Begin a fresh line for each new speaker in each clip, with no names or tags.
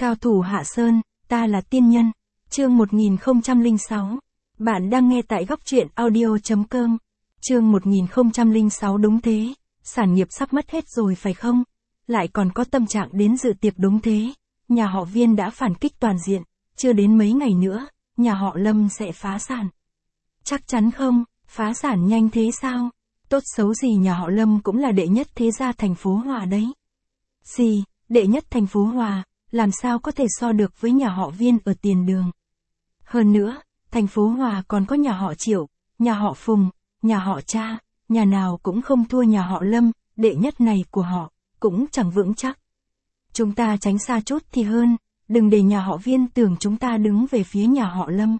Cao thủ Hạ Sơn, ta là tiên nhân. Chương 1006. Bạn đang nghe tại góc truyện audio.com. Chương 1006 đúng thế, sản nghiệp sắp mất hết rồi phải không? Lại còn có tâm trạng đến dự tiệc đúng thế. Nhà họ Viên đã phản kích toàn diện, chưa đến mấy ngày nữa, nhà họ Lâm sẽ phá sản. Chắc chắn không, phá sản nhanh thế sao? Tốt xấu gì nhà họ Lâm cũng là đệ nhất thế gia thành phố Hòa đấy. Gì, đệ nhất thành phố Hòa, làm sao có thể so được với nhà họ Viên ở tiền đường. Hơn nữa, thành phố Hòa còn có nhà họ Triệu, nhà họ Phùng, nhà họ Cha, nhà nào cũng không thua nhà họ Lâm, đệ nhất này của họ, cũng chẳng vững chắc. Chúng ta tránh xa chút thì hơn, đừng để nhà họ Viên tưởng chúng ta đứng về phía nhà họ Lâm.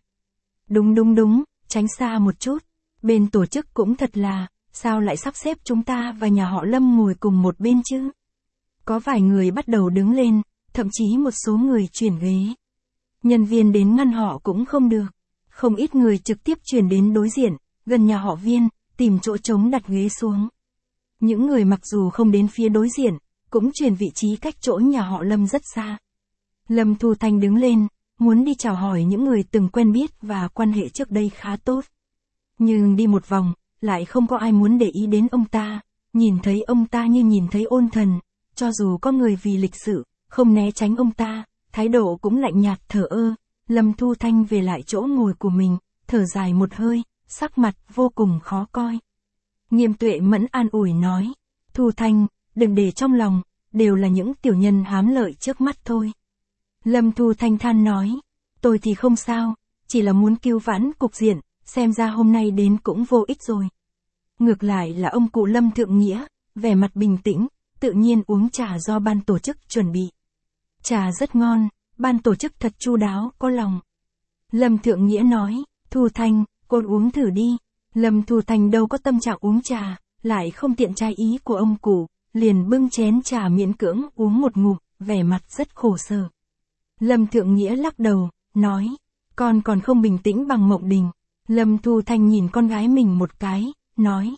Đúng, tránh xa một chút. Bên tổ chức cũng thật là, sao lại sắp xếp chúng ta và nhà họ Lâm ngồi cùng một bên chứ? Có vài người bắt đầu đứng lên, thậm chí một số người chuyển ghế. Nhân viên đến ngăn họ cũng không được. Không ít người trực tiếp chuyển đến đối diện, gần nhà họ Viên, tìm chỗ trống đặt ghế xuống. Những người mặc dù không đến phía đối diện, cũng chuyển vị trí cách chỗ nhà họ Lâm rất xa. Lâm Thu Thanh đứng lên, muốn đi chào hỏi những người từng quen biết và quan hệ trước đây khá tốt. Nhưng đi một vòng, lại không có ai muốn để ý đến ông ta, nhìn thấy ông ta như nhìn thấy ôn thần, cho dù có người vì lịch sự, không né tránh ông ta, thái độ cũng lạnh nhạt thờ ơ. Lâm Thu Thanh về lại chỗ ngồi của mình, thở dài một hơi, sắc mặt vô cùng khó coi. Nghiêm Tuệ Mẫn an ủi nói, Thu Thanh, đừng để trong lòng, đều là những tiểu nhân hám lợi trước mắt thôi. Lâm Thu Thanh than nói, tôi thì không sao, chỉ là muốn cứu vãn cục diện, xem ra hôm nay đến cũng vô ích rồi. Ngược lại là ông cụ Lâm Thượng Nghĩa, vẻ mặt bình tĩnh, tự nhiên uống trà do ban tổ chức chuẩn bị. Trà rất ngon, ban tổ chức thật chu đáo, có lòng. Lâm Thượng Nghĩa nói, Thu Thanh, cô uống thử đi. Lâm Thu Thanh đâu có tâm trạng uống trà, lại không tiện trái ý của ông cụ, liền bưng chén trà miễn cưỡng uống một ngụm, vẻ mặt rất khổ sở. Lâm Thượng Nghĩa lắc đầu, nói, con còn không bình tĩnh bằng Mộng Đình. Lâm Thu Thanh nhìn con gái mình một cái, nói,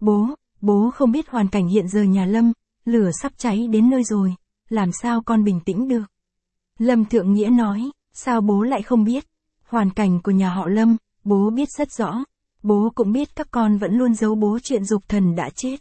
bố không biết hoàn cảnh hiện giờ nhà Lâm, lửa sắp cháy đến nơi rồi, làm sao con bình tĩnh được. Lâm Thượng Nghĩa nói, sao bố lại không biết, hoàn cảnh của nhà họ Lâm, bố biết rất rõ, bố cũng biết các con vẫn luôn giấu bố chuyện Dục Thần đã chết.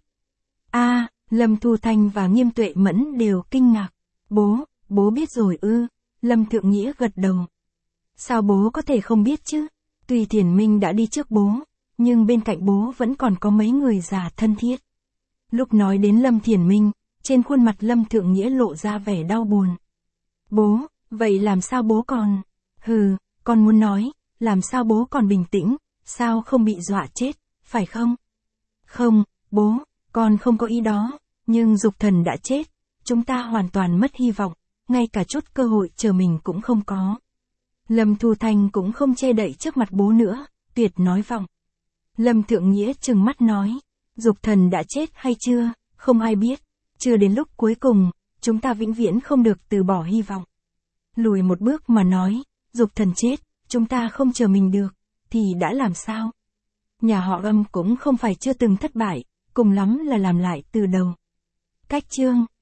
Lâm Thu Thanh và Nghiêm Tuệ Mẫn đều kinh ngạc, bố biết rồi ư? Lâm Thượng Nghĩa gật đầu. Sao bố có thể không biết chứ? Tuy Thiển Minh đã đi trước bố, nhưng bên cạnh bố vẫn còn có mấy người già thân thiết. Lúc nói đến Lâm Thiển Minh, trên khuôn mặt Lâm Thượng Nghĩa lộ ra vẻ đau buồn. Bố, vậy làm sao bố còn? Con muốn nói, làm sao bố còn bình tĩnh, sao không bị dọa chết, phải không? Không, bố, con không có ý đó, nhưng Dục Thần đã chết, chúng ta hoàn toàn mất hy vọng, ngay cả chút cơ hội chờ mình cũng không có. Lâm Thu Thanh cũng không che đậy trước mặt bố nữa, tuyệt nói vọng. Lâm Thượng Nghĩa trừng mắt nói, Dục Thần đã chết hay chưa, không ai biết, chưa đến lúc cuối cùng, chúng ta vĩnh viễn không được từ bỏ hy vọng. Lùi một bước mà nói, Dục Thần chết, chúng ta không chờ mình được, thì đã làm sao? Nhà họ Âm cũng không phải chưa từng thất bại, cùng lắm là làm lại từ đầu. Cách chương